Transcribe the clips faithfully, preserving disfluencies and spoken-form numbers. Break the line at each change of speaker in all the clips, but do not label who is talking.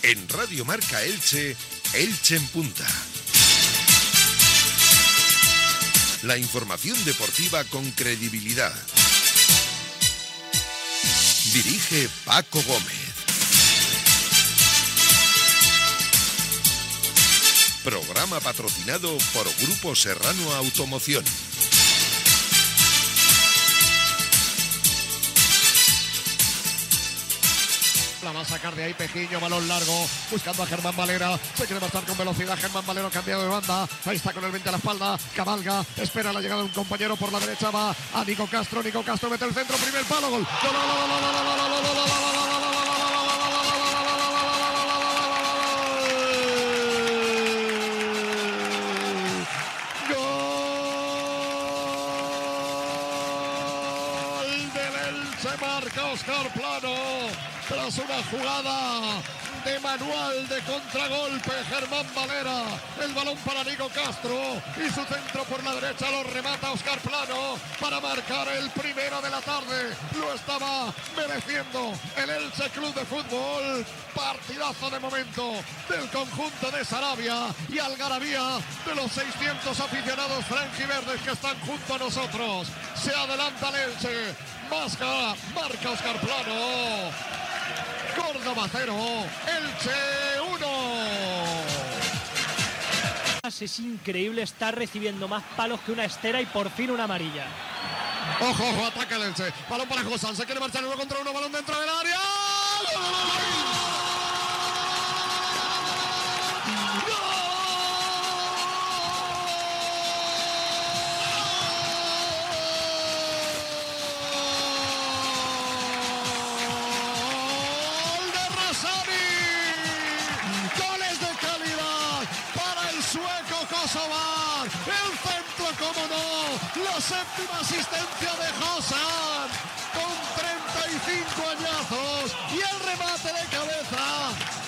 En Radio Marca Elche, Elche en Punta. La información deportiva con credibilidad. Dirige Paco Gómez. Programa patrocinado por Grupo Serrano Automoción.
La va a sacar de ahí Pejiño, balón largo, buscando a Germán Valera, se quiere marchar con velocidad, Germán Valera cambiado de banda, ahí está con el veinte a la espalda, cabalga, espera la llegada de un compañero por la derecha, va a Nico Castro, Nico Castro mete el centro, primer palo, gol. Gol del Elche, marca Óscar Plano. Tras una jugada de manual de contragolpe, Germán Valera, el balón para Nico Castro y su centro por la derecha lo remata Óscar Plano para marcar el primero de la tarde. Lo estaba mereciendo el Elche Club de Fútbol. Partidazo de momento del conjunto de Sarabia y algarabía de los seiscientos aficionados franjiverdes que están junto a nosotros. Se adelanta el Elche, marca, marca Óscar Plano. Córdoba cero, Elche uno.
Es increíble, está recibiendo más palos que una estera y por fin una amarilla.
Ojo, ojo, ataca el Elche. Balón para Josán, se quiere marchar uno contra uno, balón dentro del área. ¡Gol! Kosovar, el centro, como no, la séptima asistencia de Josán con treinta y cinco añazos y el remate de cabeza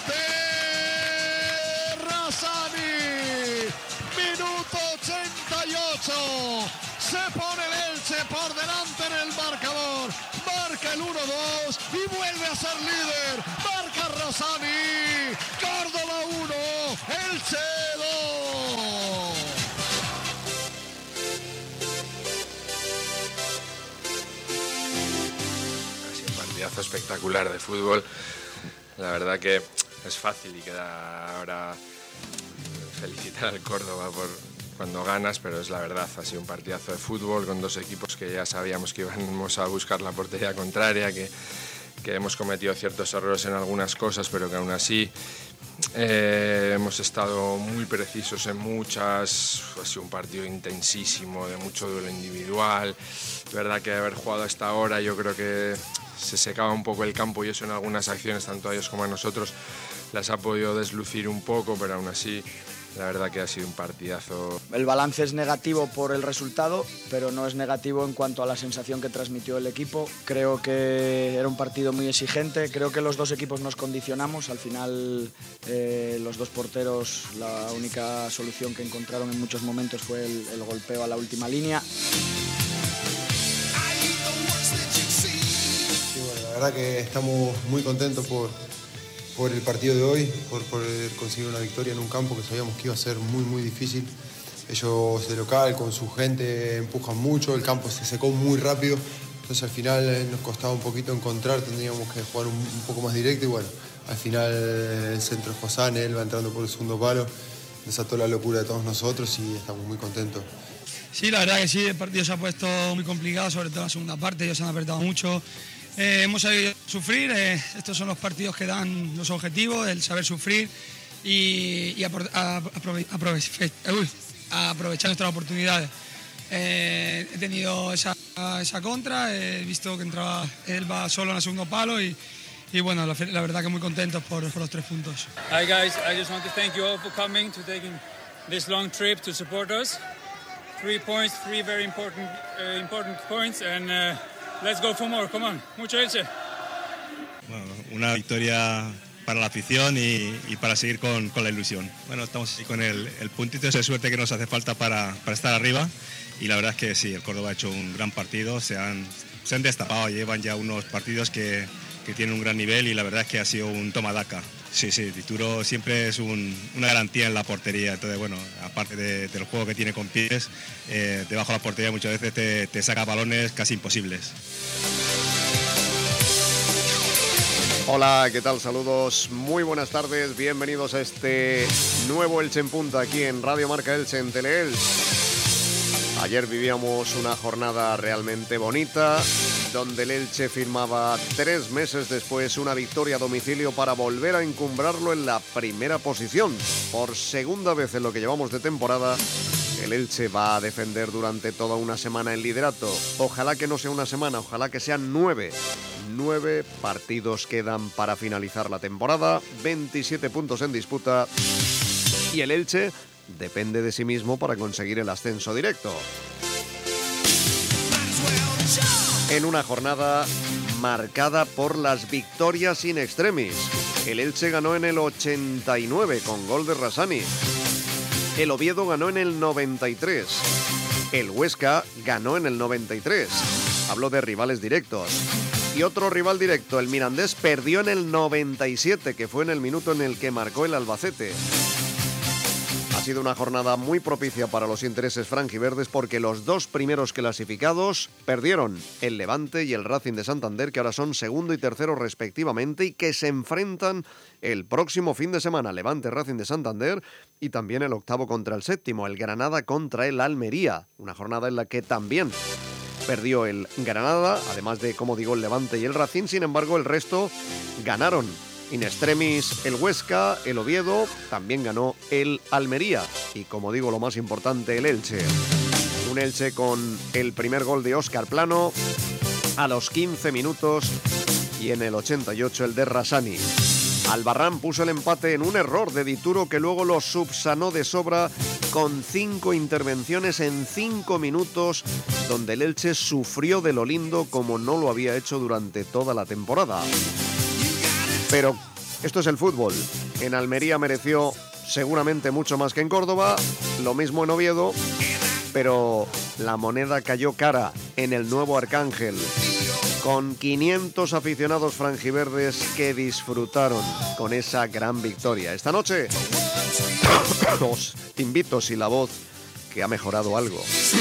de Razzani. Minuto ochenta y ocho, se pone el Elche por delante en el marcador, marca el uno dos y vuelve a ser líder, marca Razzani. Córdoba uno, Elche dos.
Espectacular de fútbol. La verdad que es fácil y queda ahora felicitar al Córdoba por cuando ganas, pero es la verdad, ha sido un partidazo de fútbol con dos equipos que ya sabíamos que íbamos a buscar la portería contraria, que, que hemos cometido ciertos errores en algunas cosas, pero que aún así eh, hemos estado muy precisos en muchas. Ha sido un partido intensísimo, de mucho duelo individual. Es verdad que haber jugado a esta hora, yo creo que se secaba un poco el campo y eso en algunas acciones, tanto a ellos como a nosotros, las ha podido deslucir un poco, pero aún así la verdad que ha sido un partidazo.
El balance es negativo por el resultado, pero no es negativo en cuanto a la sensación que transmitió el equipo. Creo que era un partido muy exigente, creo que los dos equipos nos condicionamos. Al final eh, los dos porteros, la única solución que encontraron en muchos momentos fue el, el golpeo a la última línea.
La verdad que estamos muy contentos por, por el partido de hoy, por poder conseguir una victoria en un campo que sabíamos que iba a ser muy muy difícil. Ellos de local, con su gente, empujan mucho, el campo se secó muy rápido, entonces al final nos costaba un poquito encontrar, tendríamos que jugar un, un poco más directo y bueno, al final el centro es Josán, él va entrando por el segundo palo, desató la locura de todos nosotros y estamos muy contentos.
Sí, la verdad que sí, el partido se ha puesto muy complicado, sobre todo en la segunda parte, ellos se han apretado mucho. Eh, hemos sabido sufrir, eh, estos son los partidos que dan los objetivos, el saber sufrir y, y apro a, aprove aprove uy, a aprovechar nuestras oportunidades. Eh, he tenido esa, esa contra, he visto que entraba Elba solo en el segundo palo y, y bueno, la, la verdad que muy contentos por, por los tres puntos.
Hi guys, I just want to thank you all for coming, to taking this long trip to support us. Three points, three very important, uh, important points and uh, let's go for more, come on, mucho Elche.
Bueno, una victoria para la afición y, y para seguir con, con la ilusión. Bueno, estamos aquí con el, el puntito de suerte que nos hace falta para, para estar arriba y la verdad es que sí, el Córdoba ha hecho un gran partido, se han, se han destapado, llevan ya unos partidos que, que tienen un gran nivel y la verdad es que ha sido un toma-daca. Sí, sí, Dituro siempre es un, una garantía en la portería, entonces bueno, aparte de, del juego que tiene con pies, eh, debajo de la portería muchas veces te, te saca balones casi imposibles.
Hola, ¿qué tal? Saludos, muy buenas tardes, bienvenidos a este nuevo Elche en Punta aquí en Radio Marca Elche en Teleelch. Ayer vivíamos una jornada realmente bonita, donde el Elche firmaba tres meses después una victoria a domicilio para volver a encumbrarlo en la primera posición. Por segunda vez en lo que llevamos de temporada, el Elche va a defender durante toda una semana el liderato. Ojalá que no sea una semana, ojalá que sean nueve. Nueve partidos quedan para finalizar la temporada, veintisiete puntos en disputa y el Elche depende de sí mismo para conseguir el ascenso directo. En una jornada marcada por las victorias in extremis. El Elche ganó en el ochenta y nueve con gol de Rassani. El Oviedo ganó en el noventa y tres. El Huesca ganó en el noventa y tres. Hablo de rivales directos. Y otro rival directo, el Mirandés, perdió en el noventa y siete, que fue en el minuto en el que marcó el Albacete. Ha sido una jornada muy propicia para los intereses franjiverdes porque los dos primeros clasificados perdieron, el Levante y el Racing de Santander, que ahora son segundo y tercero respectivamente y que se enfrentan el próximo fin de semana. Levante, Racing de Santander y también el octavo contra el séptimo, el Granada contra el Almería. Una jornada en la que también perdió el Granada, además de, como digo, el Levante y el Racing. Sin embargo, el resto ganaron. In extremis el Huesca, el Oviedo, también ganó el Almería y, como digo, lo más importante, el Elche. Un Elche con el primer gol de Óscar Plano a los quince minutos y en el ochenta y ocho el de Rassani. Albarrán puso el empate en un error de Dituro que luego lo subsanó de sobra con cinco intervenciones en cinco minutos, donde el Elche sufrió de lo lindo como no lo había hecho durante toda la temporada. Pero esto es el fútbol. En Almería mereció seguramente mucho más que en Córdoba, lo mismo en Oviedo, pero la moneda cayó cara en el Nuevo Arcángel, con quinientos aficionados franjiverdes que disfrutaron con esa gran victoria. Esta noche os invito, si la voz que ha mejorado algo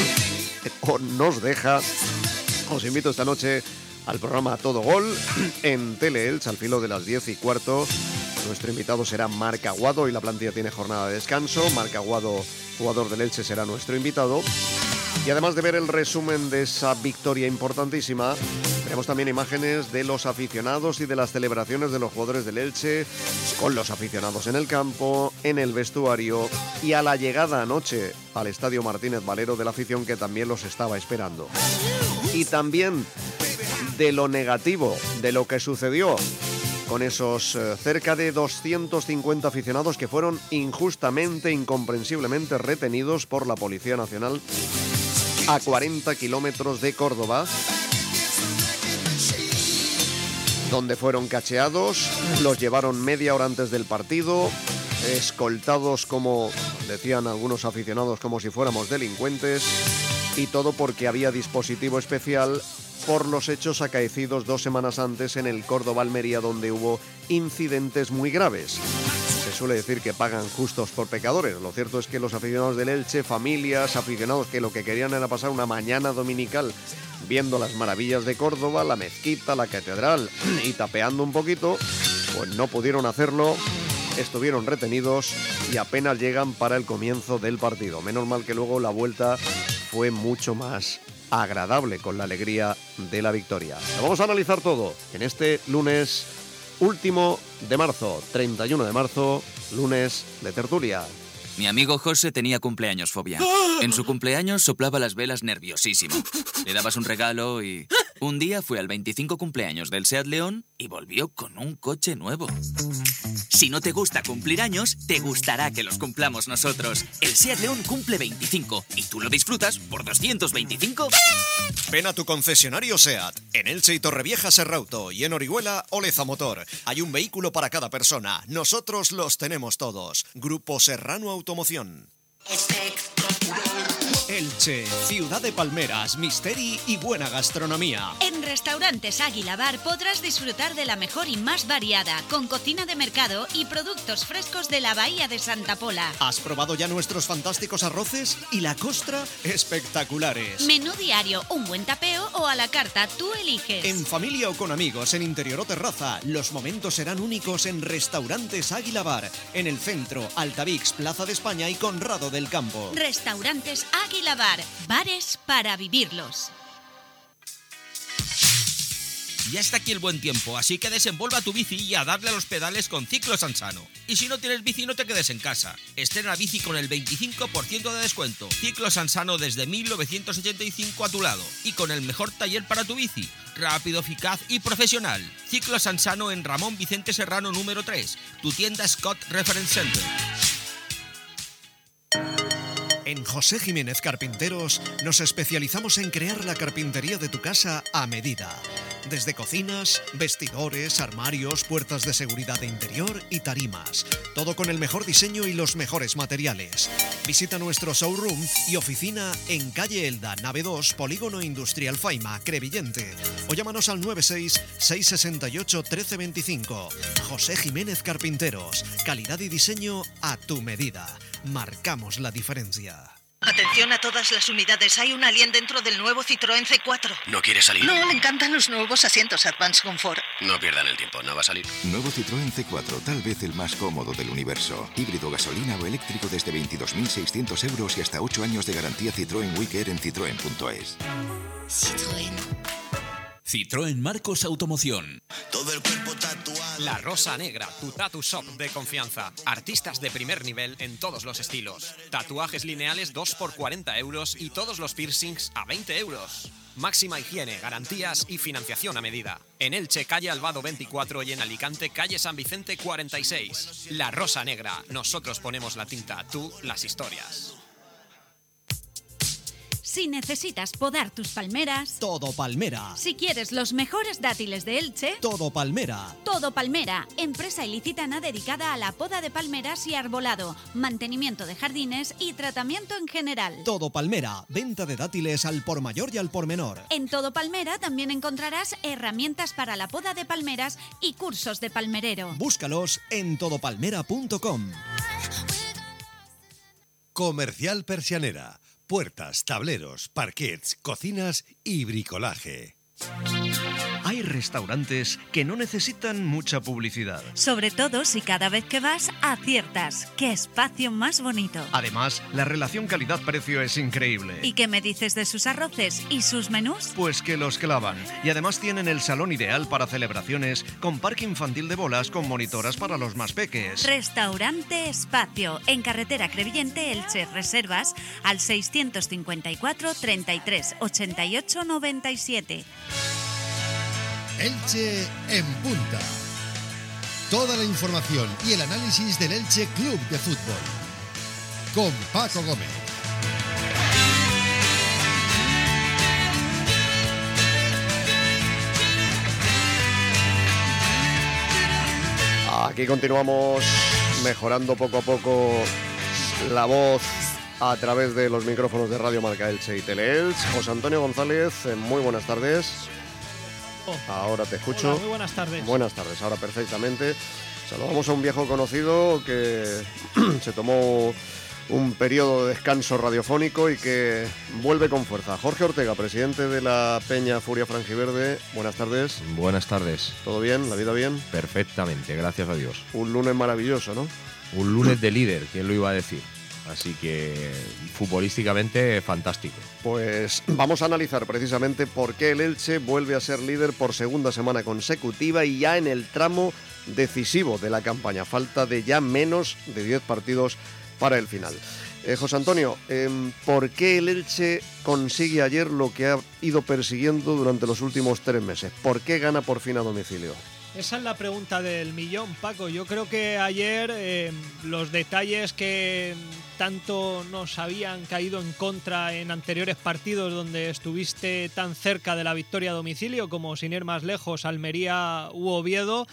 o nos deja, os invito esta noche al programa Todo Gol en Teleelch al filo de las diez y cuarto. Nuestro invitado será Marc Aguado y la plantilla tiene jornada de descanso. Marc Aguado, jugador del Elche, será nuestro invitado. Y además de ver el resumen de esa victoria importantísima, veremos también imágenes de los aficionados y de las celebraciones de los jugadores del Elche, con los aficionados en el campo, en el vestuario y a la llegada anoche al Estadio Martínez Valero de la afición que también los estaba esperando. Y también de lo negativo, de lo que sucedió con esos eh, cerca de doscientos cincuenta aficionados que fueron injustamente, incomprensiblemente retenidos por la Policía Nacional a cuarenta kilómetros de Córdoba, donde fueron cacheados, los llevaron media hora antes del partido, escoltados, como decían algunos aficionados, como si fuéramos delincuentes, y todo porque había dispositivo especial por los hechos acaecidos dos semanas antes en el Córdoba-Almería, donde hubo incidentes muy graves. Se suele decir que pagan justos por pecadores. Lo cierto es que los aficionados del Elche, familias, aficionados que lo que querían era pasar una mañana dominical viendo las maravillas de Córdoba, la mezquita, la catedral y tapeando un poquito, pues no pudieron hacerlo, estuvieron retenidos y apenas llegan para el comienzo del partido. Menos mal que luego la vuelta fue mucho más agradable con la alegría de la victoria. Lo vamos a analizar todo en este lunes último de marzo, treinta y uno de marzo, lunes de tertulia.
Mi amigo José tenía cumpleaños fobia. En su cumpleaños soplaba las velas nerviosísimo. Le dabas un regalo y... Un día fue al veinticinco cumpleaños del Seat León y volvió con un coche nuevo. Si no te gusta cumplir años, te gustará que los cumplamos nosotros. El Seat León cumple veinticinco y tú lo disfrutas por doscientos veinticinco.
Ven a tu concesionario SEAT. En Elche y Torrevieja Serrauto y en Orihuela Oleza Motor. Hay un vehículo para cada persona. Nosotros los tenemos todos. Grupo Serrano Automoción.
Espectacular.
Elche, ciudad de palmeras, misteri y buena gastronomía.
En Restaurantes Águila Bar podrás disfrutar de la mejor y más variada, con cocina de mercado y productos frescos de la Bahía de Santa Pola.
¿Has probado ya nuestros fantásticos arroces? Y la costra, espectaculares.
Menú diario, un buen tapeo o a la carta, tú eliges.
En familia o con amigos, en interior o terraza, los momentos serán únicos en Restaurantes Águila Bar, en el centro, Altavix, Plaza de España y Conrado del Campo.
Restaurantes Águila Bar, bares para vivirlos.
Ya está aquí el buen tiempo, así que desenvuelva tu bici y a darle a los pedales con Ciclo Sansano. Y si no tienes bici, no te quedes en casa. Estrena bici con el veinticinco por ciento de descuento. Ciclo Sansano desde mil novecientos ochenta y cinco a tu lado. Y con el mejor taller para tu bici. Rápido, eficaz y profesional. Ciclo Sansano en Ramón Vicente Serrano número tres. Tu tienda Scott Reference Center.
En José Jiménez Carpinteros nos especializamos en crear la carpintería de tu casa a medida. Desde cocinas, vestidores, armarios, puertas de seguridad de interior y tarimas. Todo con el mejor diseño y los mejores materiales. Visita nuestro showroom y oficina en calle Elda, nave dos, Polígono Industrial Faima, Crevillente. O llámanos al nueve seis, seis seis ocho, uno tres dos cinco. José Jiménez Carpinteros. Calidad y diseño a tu medida. Marcamos la diferencia.
Atención a todas las unidades, hay un alien dentro del nuevo Citroën C cuatro.
¿No quiere salir?
No, le encantan los nuevos asientos Advance Comfort.
No pierdan el tiempo, no va a salir.
Nuevo Citroën C cuatro, tal vez el más cómodo del universo. Híbrido, gasolina o eléctrico desde veintidós mil seiscientos euros y hasta ocho años de garantía Citroën Wicker en citroen punto es.
Citroën.
Citroën Marcos Automoción.
Todo el cuerpo tatuado.
La Rosa Negra, tu tattoo shop de confianza. Artistas de primer nivel en todos los estilos. Tatuajes lineales dos por cuarenta euros y todos los piercings a veinte euros. Máxima higiene, garantías y financiación a medida. En Elche, calle Albado veinticuatro y en Alicante, calle San Vicente cuarenta y seis. La Rosa Negra, nosotros ponemos la tinta, tú las historias.
Si necesitas podar tus palmeras,
Todo Palmera.
si quieres los mejores dátiles de Elche,
Todo Palmera.
Todo Palmera, empresa ilicitana dedicada a la poda de palmeras y arbolado, mantenimiento de jardines y tratamiento en general.
Todo Palmera. Venta de dátiles al por mayor y al por menor.
En Todo Palmera también encontrarás herramientas para la poda de palmeras y cursos de palmerero.
Búscalos en todo palmera punto com.
Comercial Persianera. Puertas, tableros, parquets, cocinas y bricolaje.
Hay restaurantes que no necesitan mucha publicidad.
Sobre todo si cada vez que vas aciertas. ¡Qué espacio más bonito!
Además, la relación calidad-precio es increíble.
¿Y qué me dices de sus arroces y sus menús?
Pues que los clavan. Y además tienen el salón ideal para celebraciones, con parque infantil de bolas con monitoras para los más peques.
Restaurante Espacio, en carretera Crevillente, Elche. Reservas al seiscientos cincuenta y cuatro, treinta y tres, ochenta y ocho, noventa y siete.
Elche en punta. Toda la información y el análisis del Elche Club de Fútbol. Con Paco Gómez.
Aquí continuamos mejorando poco a poco la voz a través de los micrófonos de Radio Marca Elche y Teleelch. José Antonio González, muy buenas tardes. Ahora te escucho.
Hola, muy buenas tardes.
Buenas tardes, ahora perfectamente. Saludamos a un viejo conocido que se tomó un periodo de descanso radiofónico y que vuelve con fuerza. Jorge Ortega, presidente de la Peña Furia Franjiverde. Buenas tardes.
Buenas tardes.
¿Todo bien? ¿La vida bien?
Perfectamente, gracias a Dios.
Un lunes maravilloso, ¿no?
Un lunes de líder, ¿quién lo iba a decir? Así que futbolísticamente fantástico.
Pues vamos a analizar precisamente por qué el Elche vuelve a ser líder por segunda semana consecutiva y ya en el tramo decisivo de la campaña. Falta de ya menos de diez partidos para el final. Eh, José Antonio, eh, ¿por qué el Elche consigue ayer lo que ha ido persiguiendo durante los últimos tres meses? ¿Por qué gana por fin a domicilio?
Esa es la pregunta del millón, Paco. Yo creo que ayer eh, los detalles que tanto nos habían caído en contra en anteriores partidos donde estuviste tan cerca de la victoria a domicilio como, sin ir más lejos, Almería u Oviedo,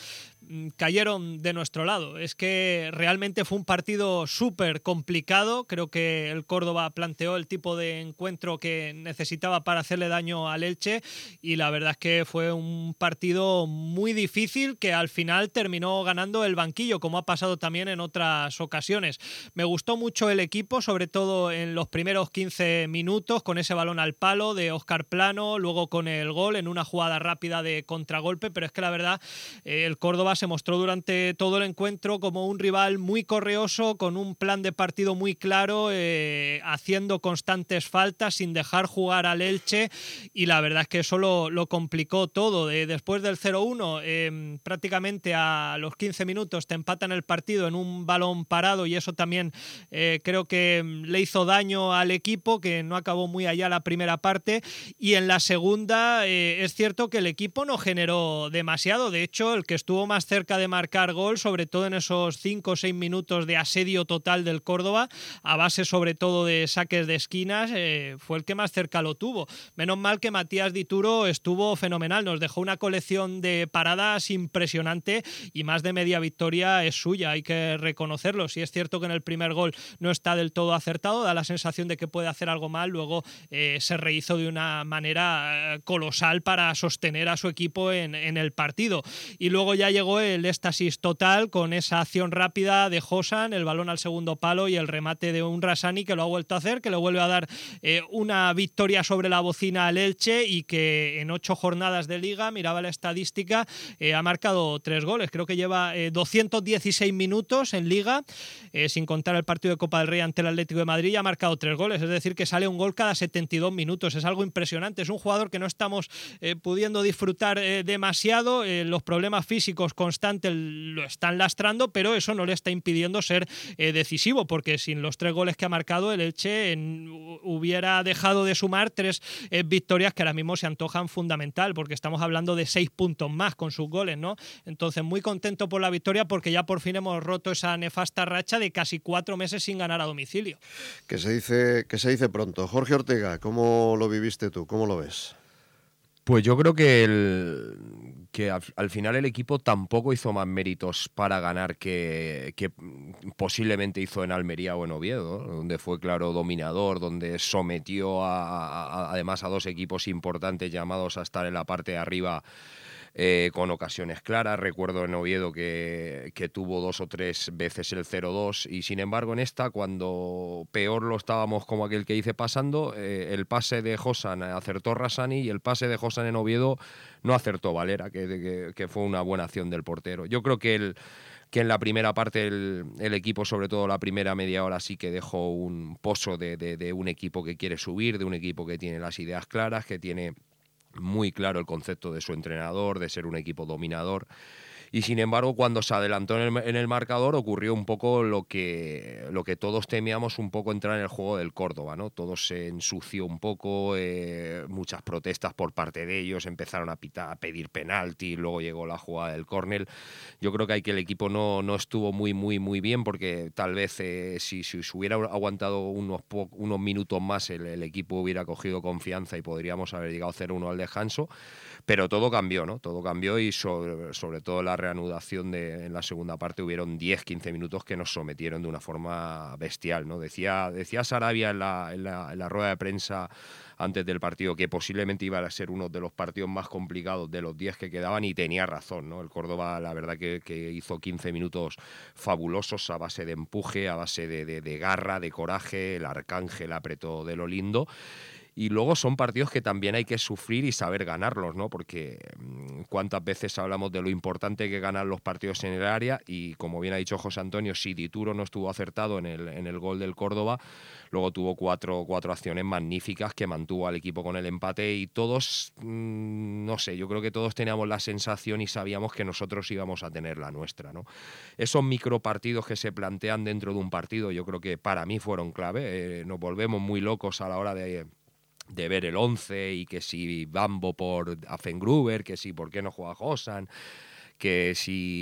cayeron de nuestro lado. Es que realmente fue un partido súper complicado. Creo que el Córdoba planteó el tipo de encuentro que necesitaba para hacerle daño al Elche y la verdad es que fue un partido muy difícil que al final terminó ganando el banquillo, como ha pasado también en otras ocasiones. Me gustó mucho el equipo, sobre todo en los primeros quince minutos, con ese balón al palo de Óscar Plano, luego con el gol en una jugada rápida de contragolpe, pero es que la verdad eh, el Córdoba se mostró durante todo el encuentro como un rival muy correoso, con un plan de partido muy claro, eh, haciendo constantes faltas sin dejar jugar al Elche y la verdad es que eso lo, lo complicó todo. Eh, después del cero uno, eh, prácticamente a los quince minutos te empatan el partido en un balón parado y eso también eh, creo que le hizo daño al equipo, que no acabó muy allá la primera parte, y en la segunda eh, es cierto que el equipo no generó demasiado. De hecho, el que estuvo más cerca de marcar gol, sobre todo en esos cinco o seis minutos de asedio total del Córdoba, a base sobre todo de saques de esquinas, eh, fue el que más cerca lo tuvo. Menos mal que Matías Dituro estuvo fenomenal, nos dejó una colección de paradas impresionante y más de media victoria es suya, hay que reconocerlo. Sí es cierto que en el primer gol no está del todo acertado, da la sensación de que puede hacer algo mal, luego eh, se rehizo de una manera colosal para sostener a su equipo en, en el partido. Y luego ya llegó el éxtasis total con esa acción rápida de Josan, el balón al segundo palo y el remate de un Rassani que lo ha vuelto a hacer, que le vuelve a dar eh, una victoria sobre la bocina al Elche y que en ocho jornadas de liga, miraba la estadística, eh, ha marcado tres goles. Creo que lleva eh, doscientos dieciséis minutos en liga, eh, sin contar el partido de Copa del Rey ante el Atlético de Madrid, y ha marcado tres goles. Es decir, que sale un gol cada setenta y dos minutos. Es algo impresionante. Es un jugador que no estamos eh, pudiendo disfrutar eh, demasiado. Eh, los problemas físicos constantes lo están lastrando, pero eso no le está impidiendo ser eh, decisivo, porque sin los tres goles que ha marcado el Elche en, hubiera dejado de sumar tres eh, victorias que ahora mismo se antojan fundamental, porque estamos hablando de seis puntos más con sus goles, ¿no? Entonces, muy contento por la victoria, porque ya por fin hemos roto esa nefasta racha de casi cuatro meses sin ganar a domicilio.
Que se dice, que se dice pronto. Jorge Ortega, ¿cómo lo viviste tú? ¿Cómo lo ves?
Pues yo creo que, el, que al, al final el equipo tampoco hizo más méritos para ganar que, que posiblemente hizo en Almería o en Oviedo, ¿no? Donde fue claro dominador, donde sometió a, a, además a dos equipos importantes llamados a estar en la parte de arriba eh, con ocasiones claras. Recuerdo en Oviedo que, que tuvo dos o tres veces el cero dos y sin embargo en esta, cuando peor lo estábamos, como aquel que dice, pasando, eh, el pase de Josan acertó Rassani y el pase de Josan en Oviedo no acertó Valera, que, que, que fue una buena acción del portero. Yo creo que el que en la primera parte el, el equipo, sobre todo la primera media hora, sí que dejó un pozo de, de, de un equipo que quiere subir, de un equipo que tiene las ideas claras, que tiene muy claro el concepto de su entrenador, de ser un equipo dominador. Y sin embargo, cuando se adelantó en el, en el marcador, ocurrió un poco lo que, lo que todos temíamos, un poco entrar en el juego del Córdoba, ¿no? Todo se ensució un poco, eh, muchas protestas por parte de ellos, empezaron a, pitar, a pedir penalti, luego llegó la jugada del córner. Yo creo que hay que el equipo no, no estuvo muy, muy, muy bien, porque tal vez eh, si, si se hubiera aguantado unos, po unos minutos más, el, el equipo hubiera cogido confianza y podríamos haber llegado a cero uno al descanso. Pero todo cambió, ¿no? Todo cambió y sobre, sobre todo la reanudación de, en la segunda parte hubieron diez quince minutos que nos sometieron de una forma bestial, ¿no? Decía, decía Sarabia en la, en, la, en la rueda de prensa antes del partido que posiblemente iba a ser uno de los partidos más complicados de los diez que quedaban, y tenía razón, ¿no? El Córdoba, la verdad que, que hizo quince minutos fabulosos a base de empuje, a base de, de, de garra, de coraje. El Arcángel apretó de lo lindo. Y luego son partidos que también hay que sufrir y saber ganarlos, ¿no? Porque cuántas veces hablamos de lo importante que ganan los partidos en el área, y como bien ha dicho José Antonio, si Dituro no estuvo acertado en el, en el gol del Córdoba, luego tuvo cuatro, cuatro acciones magníficas que mantuvo al equipo con el empate, y todos, mmm, no sé, yo creo que todos teníamos la sensación y sabíamos que nosotros íbamos a tener la nuestra, ¿no? Esos micropartidos que se plantean dentro de un partido, yo creo que para mí fueron clave. Eh, nos volvemos muy locos a la hora de... de ver el once, y que si Bambo por Affengruber, que si por qué no juega Josan, que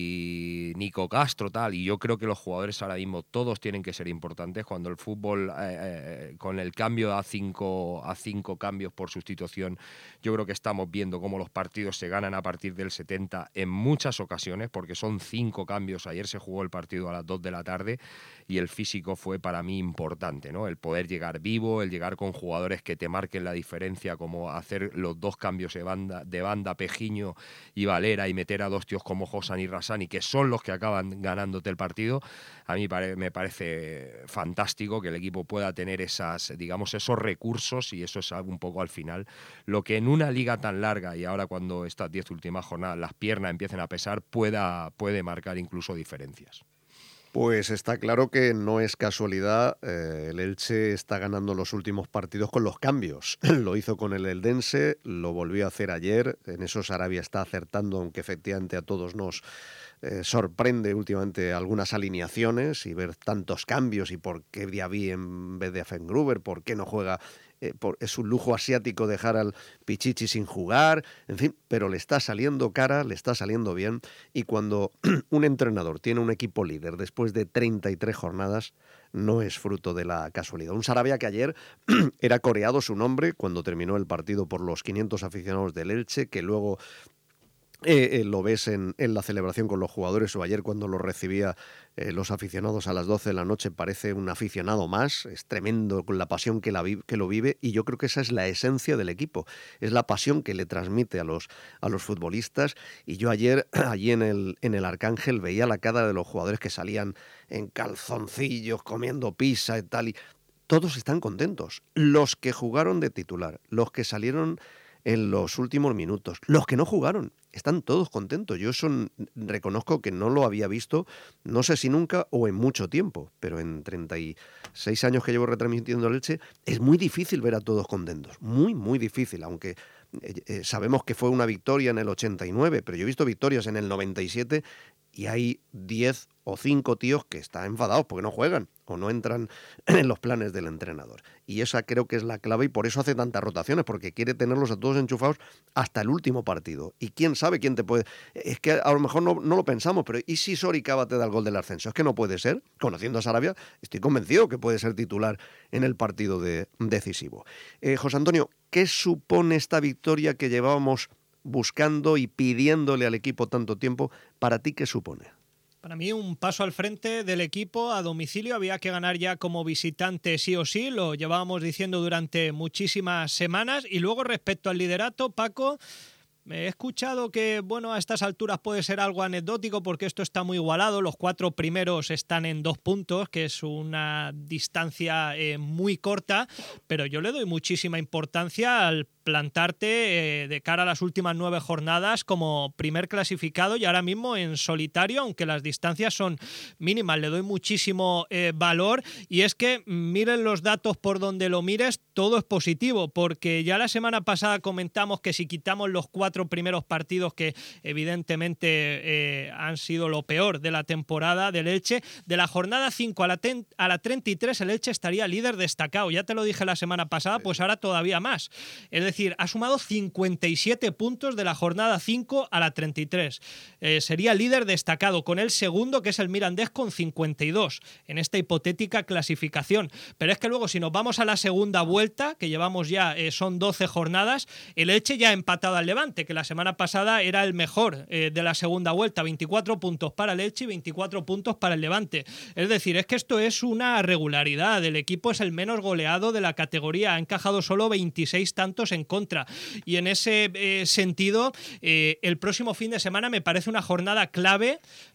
si Nico Castro, tal, y yo creo que los jugadores ahora mismo todos tienen que ser importantes. Cuando el fútbol, eh, eh, con el cambio a cinco, a cinco cambios por sustitución, yo creo que estamos viendo cómo los partidos se ganan a partir del setenta en muchas ocasiones, porque son cinco cambios. Ayer se jugó el partido a las dos de la tarde y el físico fue para mí importante, ¿no? El poder llegar vivo, el llegar con jugadores que te marquen la diferencia, como hacer los dos cambios de banda, de banda Pejiño y Valera, y meter a dos tíos como Josan y Rassani, que son los que acaban ganándote el partido. A mí pare, me parece fantástico que el equipo pueda tener esas, digamos, esos recursos, y eso es un poco al final lo que en una liga tan larga, y ahora cuando estas diez últimas jornadas las piernas empiecen a pesar, pueda, puede marcar incluso diferencias.
Pues está claro que no es casualidad, eh, el Elche está ganando los últimos partidos con los cambios. Lo hizo con el Eldense, lo volvió a hacer ayer, en eso Sarabia está acertando, aunque efectivamente a todos nos eh, sorprende últimamente algunas alineaciones y ver tantos cambios, y por qué Diaby en vez de Afengruber, por qué no juega. Eh, por, es un lujo asiático dejar al Pichichi sin jugar, en fin, pero le está saliendo cara, le está saliendo bien, y cuando un entrenador tiene un equipo líder después de treinta y tres jornadas, no es fruto de la casualidad. Un Sarabia que ayer era coreado su nombre cuando terminó el partido por los quinientos aficionados del Elche, que luego Eh, eh, lo ves en, en la celebración con los jugadores, o ayer cuando lo recibía eh, los aficionados a las doce de la noche, parece un aficionado más. Es tremendo con la pasión que, la vi- que lo vive, y yo creo que esa es la esencia del equipo, es la pasión que le transmite a los, a los futbolistas. Y yo ayer allí en el, en el Arcángel veía la cara de los jugadores que salían en calzoncillos comiendo pizza y tal, y todos están contentos, los que jugaron de titular, los que salieron en los últimos minutos, los que no jugaron, están todos contentos. Yo eso reconozco que no lo había visto, no sé si nunca o en mucho tiempo, pero en treinta y seis años que llevo retransmitiendo el Elche, es muy difícil ver a todos contentos, muy, muy difícil, aunque eh, eh, sabemos que fue una victoria en el ochenta y nueve, pero yo he visto victorias en el noventa y siete y hay diez o cinco tíos que están enfadados porque no juegan o no entran en los planes del entrenador. Y esa creo que es la clave, y por eso hace tantas rotaciones, porque quiere tenerlos a todos enchufados hasta el último partido. Y quién sabe quién te puede... Es que a lo mejor no, no lo pensamos, pero ¿y si Soricaba te da el gol del ascenso? Es que no puede ser. Conociendo a Sarabia, estoy convencido que puede ser titular en el partido de, decisivo. Eh, José Antonio, ¿qué supone esta victoria que llevábamos buscando y pidiéndole al equipo tanto tiempo? ¿Para ti qué supone?
Para mí un paso al frente del equipo a domicilio. Había que ganar ya como visitante sí o sí, lo llevábamos diciendo durante muchísimas semanas. Y luego respecto al liderato, Paco, he escuchado que bueno, a estas alturas puede ser algo anecdótico porque esto está muy igualado. Los cuatro primeros están en dos puntos, que es una distancia eh, muy corta, pero yo le doy muchísima importancia al plantarte eh, de cara a las últimas nueve jornadas como primer clasificado, y ahora mismo en solitario, aunque las distancias son mínimas. Le doy muchísimo eh, valor, y es que miren los datos por donde lo mires, todo es positivo, porque ya la semana pasada comentamos que si quitamos los cuatro primeros partidos, que evidentemente eh, han sido lo peor de la temporada del Elche, de la jornada cinco a la, ten, a la treinta y tres el Elche estaría líder destacado. Ya te lo dije la semana pasada, pues ahora todavía más. Es decir, ha sumado cincuenta y siete puntos de la jornada cinco a la treinta y tres. Eh, sería líder destacado, con el segundo, que es el Mirandés, con cincuenta y dos en esta hipotética clasificación. Pero es que luego, si nos vamos a la segunda vuelta, que llevamos ya, eh, son doce jornadas, el Elche ya ha empatado al Levante, que la semana pasada era el mejor eh, de la segunda vuelta. veinticuatro puntos para el Elche y veinticuatro puntos para el Levante. Es decir, es que esto es una regularidad. El equipo es el menos goleado de la categoría. Ha encajado solo veintiséis tantos en contra. Y en ese eh, sentido, eh, el próximo fin de semana me parece una jornada clave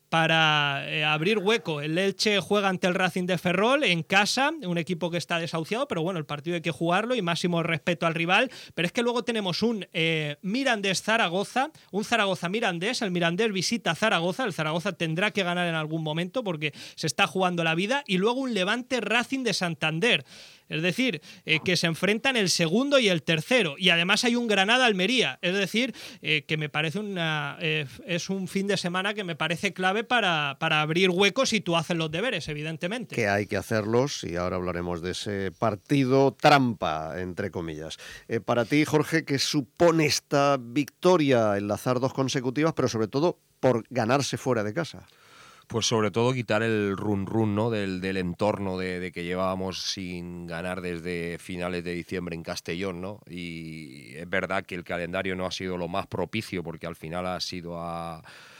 para eh, abrir hueco. El Elche juega ante el Racing de Ferrol en casa, un equipo que está desahuciado, pero bueno, el partido hay que jugarlo y máximo respeto al rival. Pero es que luego tenemos un eh, Mirandés-Zaragoza, un Zaragoza-Mirandés, el Mirandés visita Zaragoza, el Zaragoza tendrá que ganar en algún momento porque se está jugando la vida, y luego un Levante-Racing de Santander. Es decir, eh, que se enfrentan el segundo y el tercero. Y además hay un Granada-Almería. Es decir, eh, que me parece una eh, es un fin de semana que me parece clave para, para abrir huecos y tú haces los deberes, evidentemente.
Que hay que hacerlos y ahora hablaremos de ese partido trampa, entre comillas. Eh, para ti, Jorge, ¿qué supone esta victoria? Enlazar dos consecutivas, pero sobre todo por ganarse fuera de casa.
Pues sobre todo quitar el run run, ¿no? del, del entorno de, de que llevábamos sin ganar desde finales de diciembre en Castellón, ¿no? Y es verdad que el calendario no ha sido lo más propicio porque al final ha sido a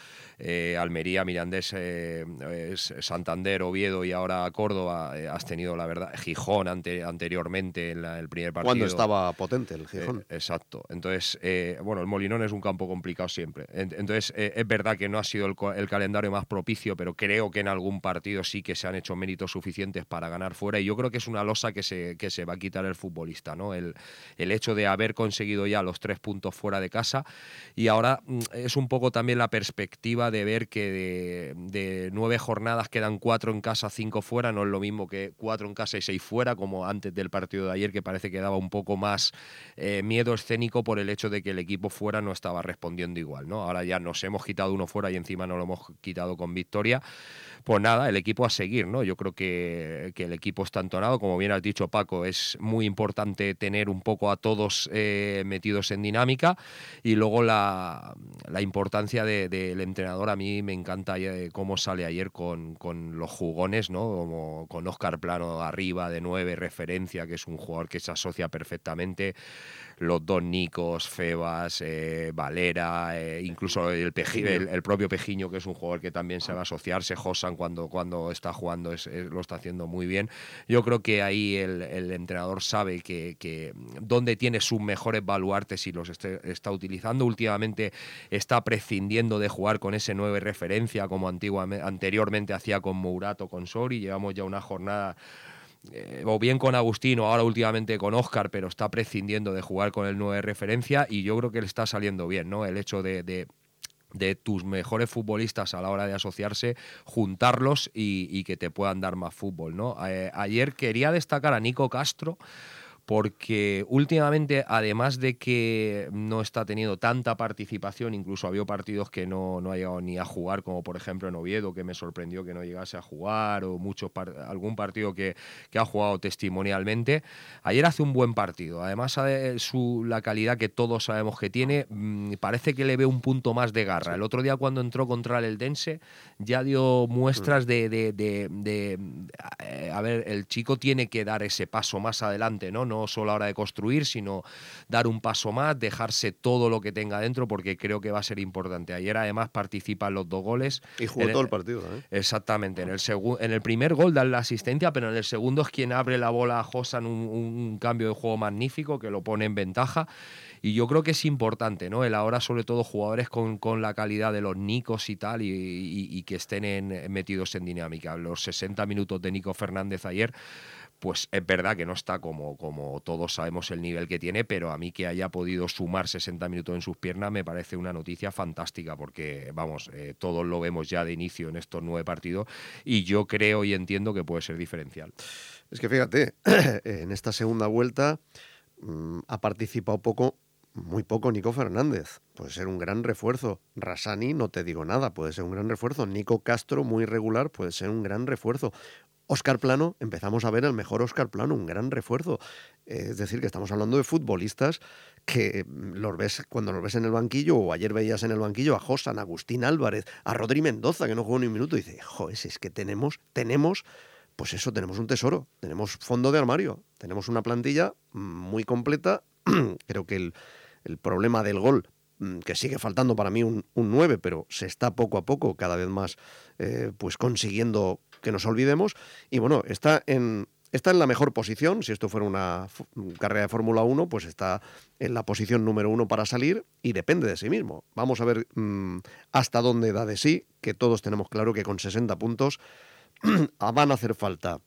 eh, Almería, Mirandés, eh, Santander, Oviedo y ahora Córdoba. Eh, has tenido, la verdad, Gijón ante, anteriormente en la, el primer partido.
Cuando estaba potente el Gijón.
Eh, exacto. Entonces, eh, bueno, el Molinón es un campo complicado siempre. Entonces, eh, es verdad que no ha sido el, el calendario más propicio, pero creo que en algún partido sí que se han hecho méritos suficientes para ganar fuera. Y yo creo que es una losa que se, que se va a quitar el futbolista, ¿no? El, el hecho de haber conseguido ya los tres puntos fuera de casa. Y ahora es un poco también la perspectiva de ver que de, de nueve jornadas quedan cuatro en casa, cinco fuera. No es lo mismo que cuatro en casa y seis fuera, como antes del partido de ayer, que parece que daba un poco más eh, miedo escénico por el hecho de que el equipo fuera no estaba respondiendo igual, ¿no? Ahora ya nos hemos quitado uno fuera y encima no lo hemos quitado con victoria. Pues nada, el equipo a seguir, ¿no? Yo creo que, que el equipo está entonado. Como bien has dicho, Paco, es muy importante tener un poco a todos eh, metidos en dinámica. Y luego la, la importancia del de, de entrenador. A mí me encanta eh, cómo sale ayer con, con los jugones, ¿no? Como con Óscar Plano arriba de nueve, referencia, que es un jugador que se asocia perfectamente. Los dos Nicos, Febas, eh, Valera, eh, incluso el, Peji, el, el propio Pejiño, que es un jugador que también se va a asociarse. Josan, cuando, cuando está jugando, es, es, lo está haciendo muy bien. Yo creo que ahí el, el entrenador sabe que, que dónde tiene sus mejores baluartes y los este, está utilizando. Últimamente está prescindiendo de jugar con ese nueve referencia, como antiguamente, anteriormente hacía con Mourato, con Sori. Llevamos ya una jornada... Eh, o bien con Agustino, ahora últimamente con Óscar, pero está prescindiendo de jugar con el nueve de referencia y yo creo que le está saliendo bien, ¿no? El hecho de, de, de tus mejores futbolistas a la hora de asociarse, juntarlos y, y que te puedan dar más fútbol, ¿no? Eh, ayer quería destacar a Nico Castro, porque últimamente, además de que no está teniendo tanta participación, incluso había partidos que no, no ha llegado ni a jugar, como por ejemplo en Oviedo, que me sorprendió que no llegase a jugar, o muchos par- algún partido que, que ha jugado testimonialmente. Ayer hace un buen partido, además de su, la calidad que todos sabemos que tiene, mmm, parece que le ve un punto más de garra. El otro día cuando entró contra el Eldense ya dio muestras de, de, de, de, de a ver, el chico tiene que dar ese paso más adelante, ¿no? No solo a la hora de construir, sino dar un paso más, dejarse todo lo que tenga dentro, porque creo que va a ser importante. Ayer además participa en los dos goles.
Y jugó
el,
todo el partido, ¿eh?
Exactamente. En el, segu- en el primer gol dan la asistencia, pero en el segundo es quien abre la bola a Josan, un, un cambio de juego magnífico que lo pone en ventaja. Y yo creo que es importante, ¿no? El ahora, sobre todo, jugadores con, con la calidad de los Nicos y tal, y, y, y que estén en, metidos en dinámica. Los sesenta minutos de Nico Fernández ayer, pues es verdad que no está como, como todos sabemos el nivel que tiene, pero a mí que haya podido sumar sesenta minutos en sus piernas me parece una noticia fantástica, porque, vamos, eh, todos lo vemos ya de inicio en estos nueve partidos, y yo creo y entiendo que puede ser diferencial.
Es que fíjate, en esta segunda vuelta mmm, ha participado poco, muy poco Nico Fernández. Puede ser un gran refuerzo. Rassani, no te digo nada, puede ser un gran refuerzo. Nico Castro, muy regular, puede ser un gran refuerzo. Óscar Plano, empezamos a ver el mejor Óscar Plano, un gran refuerzo. Eh, es decir, que estamos hablando de futbolistas que los ves cuando los ves en el banquillo, o ayer veías en el banquillo a Josan, a Agustín Álvarez, a Rodri Mendoza, que no jugó ni un minuto, y dice, joder, si es que tenemos, tenemos, pues eso, tenemos un tesoro, tenemos fondo de armario, tenemos una plantilla muy completa. Creo que el, el problema del gol, que sigue faltando para mí un, un nueve, pero se está poco a poco cada vez más eh, pues consiguiendo que nos olvidemos, y bueno, está en, está en la mejor posición. Si esto fuera una f- carrera de Fórmula uno, pues está en la posición número uno para salir y depende de sí mismo. Vamos a ver mmm, hasta dónde da de sí, que todos tenemos claro que con sesenta puntos van a hacer falta,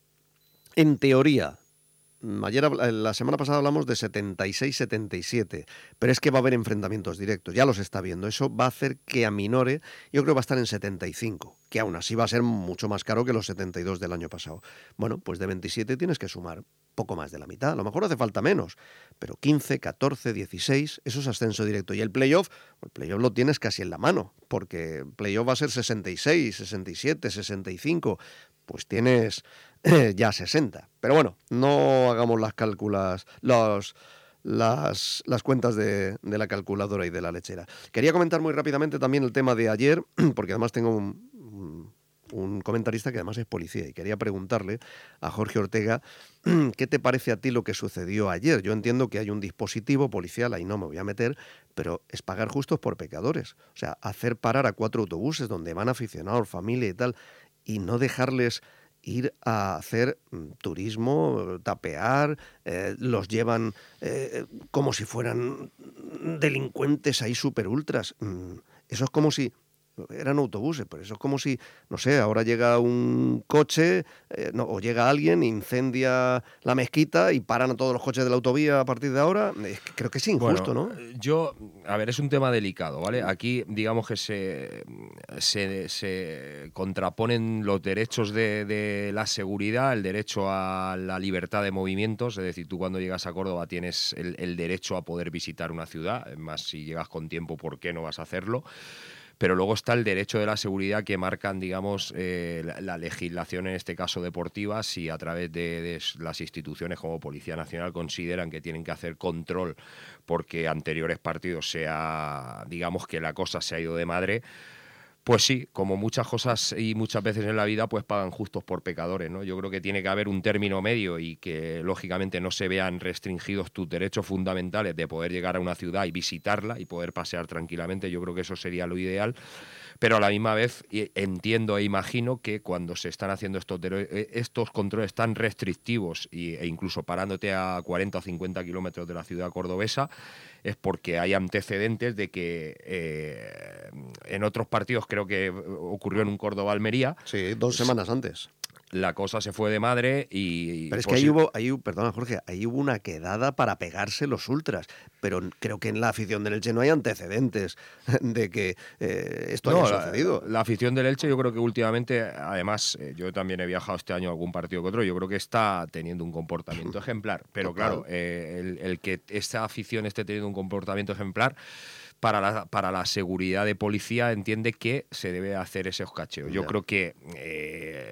en teoría. Ayer, la semana pasada hablamos de setenta y seis setenta y siete, pero es que va a haber enfrentamientos directos, ya los está viendo. Eso va a hacer que aminore, yo creo que va a estar en setenta y cinco, que aún así va a ser mucho más caro que los setenta y dos del año pasado. Bueno, pues de veintisiete tienes que sumar, poco más de la mitad, a lo mejor hace falta menos, pero quince, catorce, dieciséis, eso es ascenso directo. Y el playoff, el playoff lo tienes casi en la mano, porque el playoff va a ser sesenta y seis, sesenta y siete, sesenta y cinco, pues tienes eh, ya sesenta. Pero bueno, no hagamos las cálculas, los... Las, las cuentas de, de la calculadora y de la lechera. Quería comentar muy rápidamente también el tema de ayer, porque además tengo un, un, un comentarista que además es policía y quería preguntarle a Jorge Ortega qué te parece a ti lo que sucedió ayer. Yo entiendo que hay un dispositivo policial, ahí no me voy a meter, pero es pagar justos por pecadores. O sea, hacer parar a cuatro autobuses donde van aficionados, familia y tal, y no dejarles ir a hacer turismo, tapear, eh, los llevan eh, como si fueran delincuentes ahí super ultras. Eso es como si... Eran autobuses, pero eso es como si, no sé, ahora llega un coche eh, no, o llega alguien, incendia la mezquita y paran a todos los coches de la autovía a partir de ahora. Es que creo que es injusto,
bueno,
¿no?
Yo, a ver, es un tema delicado, ¿vale? Aquí, digamos que se, se, se contraponen los derechos de, de la seguridad, el derecho a la libertad de movimientos, es decir, tú cuando llegas a Córdoba tienes el, el derecho a poder visitar una ciudad, más si llegas con tiempo, ¿por qué no vas a hacerlo? Pero luego está el derecho de la seguridad que marcan, digamos, eh, la, la legislación, en este caso deportiva, si a través de, de las instituciones como Policía Nacional consideran que tienen que hacer control porque anteriores partidos sea, digamos, que la cosa se ha ido de madre. Pues sí, como muchas cosas y muchas veces en la vida, pues pagan justos por pecadores, ¿no? Yo creo que tiene que haber un término medio y que, lógicamente, no se vean restringidos tus derechos fundamentales de poder llegar a una ciudad y visitarla y poder pasear tranquilamente. Yo creo que eso sería lo ideal. Pero a la misma vez entiendo e imagino que cuando se están haciendo estos, estos controles tan restrictivos y, e incluso parándote a cuarenta o cincuenta kilómetros de la ciudad cordobesa, es porque hay antecedentes de que eh, en otros partidos, creo que ocurrió en un Córdoba-Almería.
Sí, dos semanas antes.
La cosa se fue de madre y...
Pero es que ahí hubo, ahí, perdona Jorge, ahí hubo una quedada para pegarse los ultras, pero creo que en la afición del Elche no hay antecedentes de que eh, esto
no,
haya sucedido.
La, la afición del Elche yo creo que últimamente, además, eh, yo también he viajado este año a algún partido que otro, yo creo que está teniendo un comportamiento ejemplar, pero
Total.
claro, eh, el, el que esta afición esté teniendo un comportamiento ejemplar, para la, para la seguridad de policía entiende que se debe hacer esos cacheos. Yo
Ya.
creo que... Eh,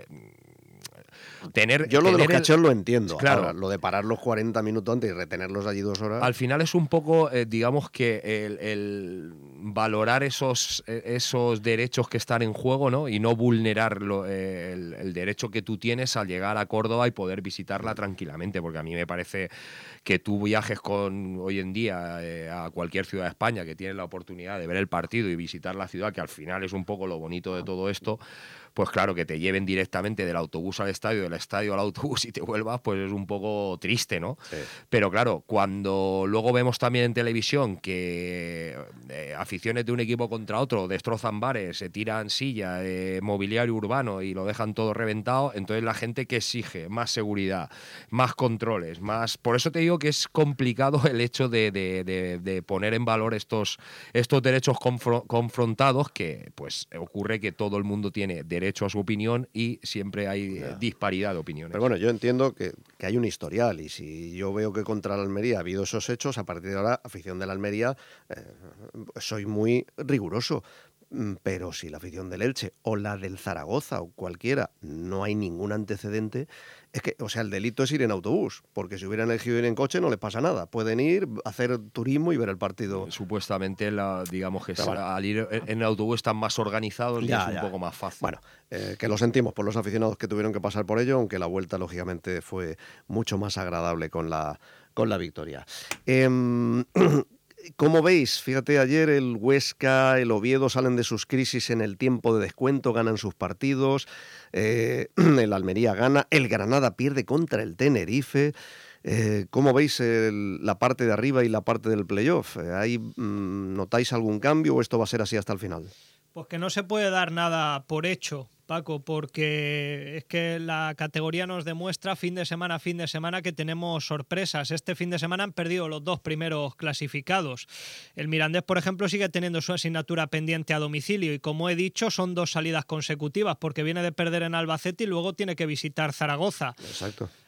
Tener,
Yo lo de los
tener el-
cacheos lo entiendo.
Claro.
Ahora, lo de pararlos cuarenta minutos antes y retenerlos allí dos horas.
Al final es un poco, eh, digamos que el, el valorar esos, eh, esos derechos que están en juego, ¿no? Y no vulnerar lo- eh, el, el derecho que tú tienes al llegar a Córdoba y poder visitarla tranquilamente, porque a mí me parece que tú viajes con hoy en día eh, a cualquier ciudad de España que tienes la oportunidad de ver el partido y visitar la ciudad, que al final es un poco lo bonito de todo esto. Pues claro, que te lleven directamente del autobús al estadio, del estadio al autobús y te vuelvas, pues es un poco triste, ¿no?
Sí.
Pero claro, cuando luego vemos también en televisión que eh, aficiones de un equipo contra otro destrozan bares, se tiran sillas, eh, mobiliario urbano y lo dejan todo reventado, entonces la gente que exige más seguridad, más controles, más... Por eso te digo que es complicado el hecho de, de, de, de poner en valor estos, estos derechos confro- confrontados, que pues ocurre que todo el mundo tiene derecho a su opinión y siempre hay eh, disparidad de opiniones.
Pero bueno, yo entiendo que, que hay un historial y si yo veo que contra la Almería ha habido esos hechos, a partir de ahora, afición de la Almería, eh, soy muy riguroso. Mm, Pero si la afición del Elche o la del Zaragoza o cualquiera no hay ningún antecedente, es que, o sea, el delito es ir en autobús, porque si hubieran elegido ir en coche no les pasa nada. Pueden ir, hacer turismo y ver el partido.
Supuestamente, la, digamos que
Pero bueno.
al ir en en autobús están más organizados y
Ya,
es un
ya.
poco más fácil.
Bueno, eh, que lo sentimos por los aficionados que tuvieron que pasar por ello, aunque la vuelta, lógicamente, fue mucho más agradable con la, con la victoria. Em, ¿Cómo veis? Fíjate, ayer el Huesca, el Oviedo salen de sus crisis en el tiempo de descuento, ganan sus partidos, eh, el Almería gana, el Granada pierde contra el Tenerife. Eh, ¿Cómo veis el- la parte de arriba y la parte del playoff? Eh, ¿Ahí mm, notáis algún cambio o esto va a ser así hasta el final?
Pues que no se puede dar nada por hecho, Paco, porque es que la categoría nos demuestra fin de semana a fin de semana que tenemos sorpresas. Este fin de semana han perdido los dos primeros clasificados. El Mirandés, por ejemplo, sigue teniendo su asignatura pendiente a domicilio y, como he dicho, son dos salidas consecutivas porque viene de perder en Albacete y luego tiene que visitar Zaragoza.
Exacto.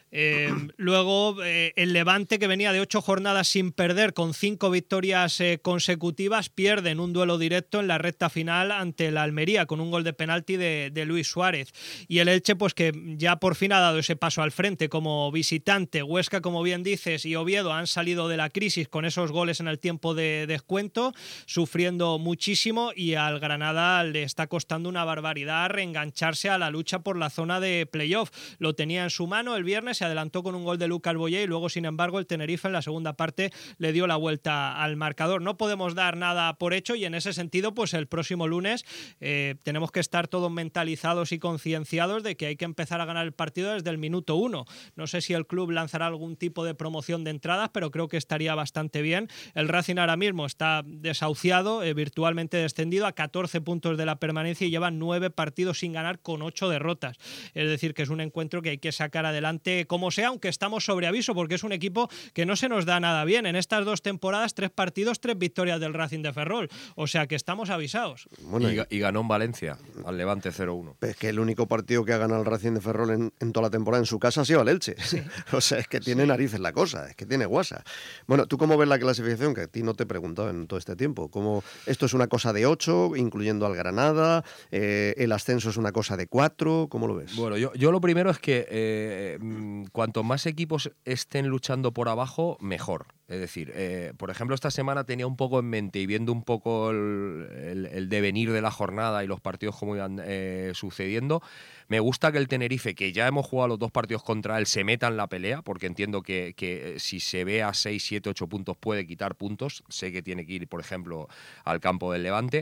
Eh, luego eh, el Levante, que venía de ocho jornadas sin perder, con cinco victorias eh, consecutivas, pierde en un duelo directo en la recta final ante la Almería con un gol de penalti de, de Luis Suárez. Y el Elche, pues que ya por fin ha dado ese paso al frente como visitante. Huesca, como bien dices, y Oviedo han salido de la crisis con esos goles en el tiempo de descuento, sufriendo muchísimo, y al Granada le está costando una barbaridad reengancharse a la lucha por la zona de playoff. Lo tenía en su mano el viernes, se adelantó con un gol de Lucas Boyé y luego, sin embargo, el Tenerife en la segunda parte le dio la vuelta al marcador. No podemos dar nada por hecho y en ese sentido, pues el próximo lunes eh, tenemos que estar todos mentalizados y concienciados de que hay que empezar a ganar el partido desde el minuto uno. No sé si el club lanzará algún tipo de promoción de entradas, pero creo que estaría bastante bien. El Racing ahora mismo está desahuciado, eh, virtualmente descendido a catorce puntos de la permanencia y lleva nueve partidos sin ganar con ocho derrotas. Es decir, que es un encuentro que hay que sacar adelante como sea, aunque estamos sobre aviso, porque es un equipo que no se nos da nada bien. En estas dos temporadas, tres partidos, tres victorias del Racing de Ferrol. O sea que estamos avisados.
Bueno, y, y ganó en Valencia, al Levante cero uno.
Es que el único partido que ha ganado el Racing de Ferrol en, en toda la temporada en su casa ha sido el Elche. Sí. O sea, es que tiene sí. narices la cosa, es que tiene guasa. Bueno, ¿tú cómo ves la clasificación? Que a ti no te he preguntado en todo este tiempo. ¿Cómo, esto es una cosa de ocho, incluyendo al Granada? Eh, ¿El ascenso es una cosa de cuatro? ¿Cómo lo ves?
Bueno, yo, yo lo primero es que eh, cuanto más equipos estén luchando por abajo, mejor. Es decir, eh, por ejemplo, esta semana tenía un poco en mente y viendo un poco el, el, el devenir de la jornada y los partidos como iban eh, sucediendo, me gusta que el Tenerife, que ya hemos jugado los dos partidos contra él, se meta en la pelea, porque entiendo que, que si se ve a seis, siete, ocho puntos puede quitar puntos. Sé que tiene que ir, por ejemplo, al campo del Levante.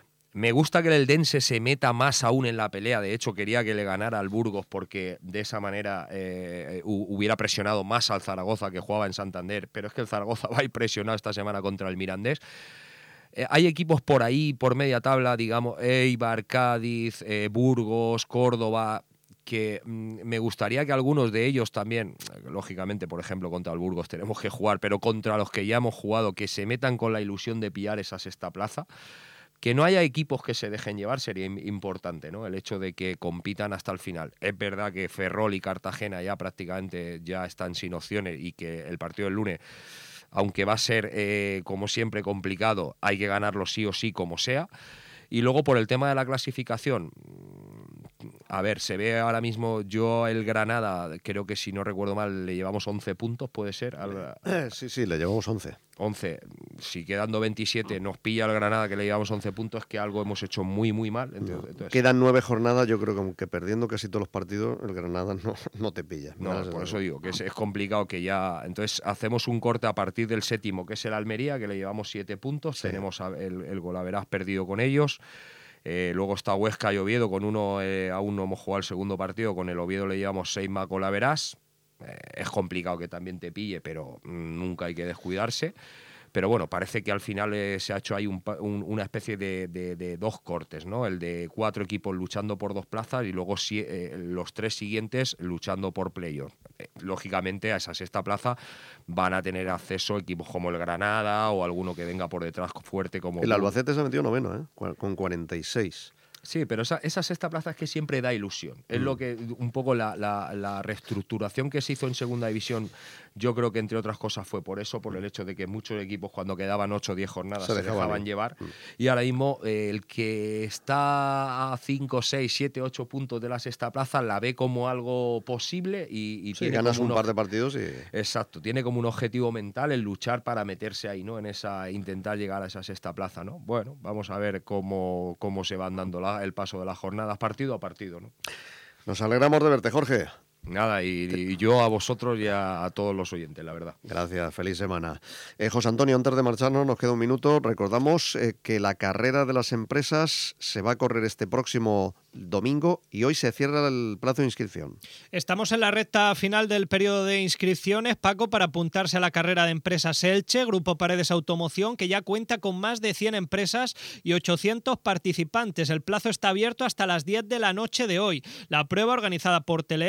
Me gusta que el Eldense se meta más aún en la pelea. De hecho, quería que le ganara al Burgos porque de esa manera eh, hubiera presionado más al Zaragoza, que jugaba en Santander. Pero es que el Zaragoza va a ir presionado esta semana contra el Mirandés. Eh, hay equipos por ahí, por media tabla, digamos, Eibar, Cádiz, eh, Burgos, Córdoba, que mmm, me gustaría que algunos de ellos también, lógicamente, por ejemplo, contra el Burgos tenemos que jugar, pero contra los que ya hemos jugado, que se metan con la ilusión de pillar esa sexta plaza. Que no haya equipos que se dejen llevar sería importante, ¿no? El hecho de que compitan hasta el final. Es verdad que Ferrol y Cartagena ya prácticamente ya están sin opciones y que el partido del lunes, aunque va a ser, eh, como siempre, complicado, hay que ganarlo sí o sí, como sea. Y luego, por el tema de la clasificación, a ver, se ve ahora mismo, yo el Granada, creo que si no recuerdo mal, le llevamos once puntos, ¿puede ser? Al...
Eh, sí, sí, le llevamos once.
once. Si quedando veintisiete nos pilla el Granada, que le llevamos once puntos, que algo hemos hecho muy, muy mal. Entonces, entonces...
Quedan nueve jornadas, yo creo que aunque perdiendo casi todos los partidos, el Granada no, no te pilla.
No, por eso digo, que es, es complicado que ya... Entonces hacemos un corte a partir del séptimo, que es el Almería, que le llevamos siete puntos, sí. Tenemos el, el golaveraz perdido con ellos. Eh, luego está Huesca y Oviedo, con uno eh, aún no hemos jugado el segundo partido, con el Oviedo le llevamos seis más golaveraz. Eh, es complicado que también te pille, pero mm, nunca hay que descuidarse. Pero bueno, parece que al final eh, se ha hecho ahí un, un, una especie de, de, de dos cortes, ¿no? El de cuatro equipos luchando por dos plazas y luego si, eh, los tres siguientes luchando por playoff. Eh, lógicamente a esa sexta plaza van a tener acceso equipos como el Granada o alguno que venga por detrás fuerte como...
El Albacete se ha metido noveno, ¿eh? Con cuarenta y seis.
Sí, pero esa, esa sexta plaza es que siempre da ilusión. Es mm. lo que un poco la, la, la reestructuración que se hizo en segunda división, yo creo que entre otras cosas fue por eso, por el hecho de que muchos equipos cuando quedaban ocho o diez jornadas se, se dejaban, dejaban llevar. Mm. Y ahora mismo eh, el que está a cinco, seis, siete, ocho puntos de la sexta plaza la ve como algo posible y, y
sí,
tiene
ganas
como
un
un
par de partidos y...
Exacto, tiene como un objetivo mental el luchar para meterse ahí, ¿no? En esa, intentar llegar a esa sexta plaza, ¿no? Bueno, vamos a ver cómo, cómo se van dando la, el paso de las jornadas partido a partido, ¿no?
Nos alegramos de verte, Jorge.
Nada, y, y yo a vosotros y a, a todos los oyentes, la verdad.
Gracias, feliz semana. Eh, José Antonio, antes de marcharnos, nos queda un minuto. Recordamos eh, que la carrera de las empresas se va a correr este próximo domingo y hoy se cierra el plazo de inscripción.
Estamos en la recta final del periodo de inscripciones, Paco, para apuntarse a la carrera de empresas Elche, Grupo Paredes Automoción, que ya cuenta con más de cien empresas y ochocientos participantes. El plazo está abierto hasta las diez de la noche de hoy. La prueba, organizada por Teleelch y el Grupo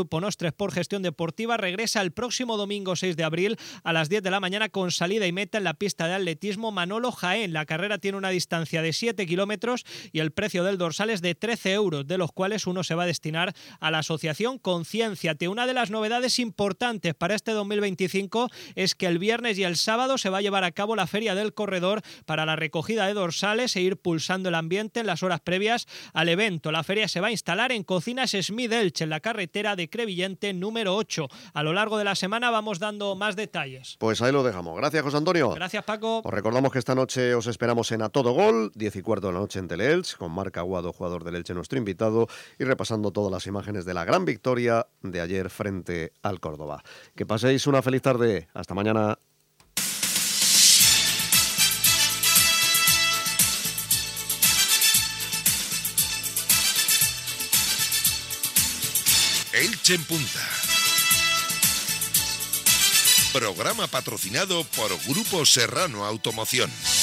Grupo Nostres por Gestión Deportiva regresa el próximo domingo seis de abril a las diez de la mañana con salida y meta en la pista de atletismo Manolo Jaén. La carrera tiene una distancia de siete kilómetros y el precio del dorsal es de trece euros, de los cuales uno se va a destinar a la asociación Concienciate. Una de las novedades importantes para este dos mil veinticinco es que el viernes y el sábado se va a llevar a cabo la Feria del Corredor para la recogida de dorsales e ir pulsando el ambiente en las horas previas al evento. La feria se va a instalar en Cocinas Smith Elche, en la carretera de Crevillente número ocho. A lo largo de la semana vamos dando más detalles.
Pues ahí lo dejamos. Gracias, José Antonio.
Gracias, Paco.
Os recordamos que esta noche os esperamos en A Todo Gol, diez y cuarto de la noche en Teleelch, con Marc Aguado, jugador del Elche, nuestro invitado, y repasando todas las imágenes de la gran victoria de ayer frente al Córdoba. Que paséis una feliz tarde. Hasta mañana.
Elche en Punta. Programa patrocinado por Grupo Serrano Automoción.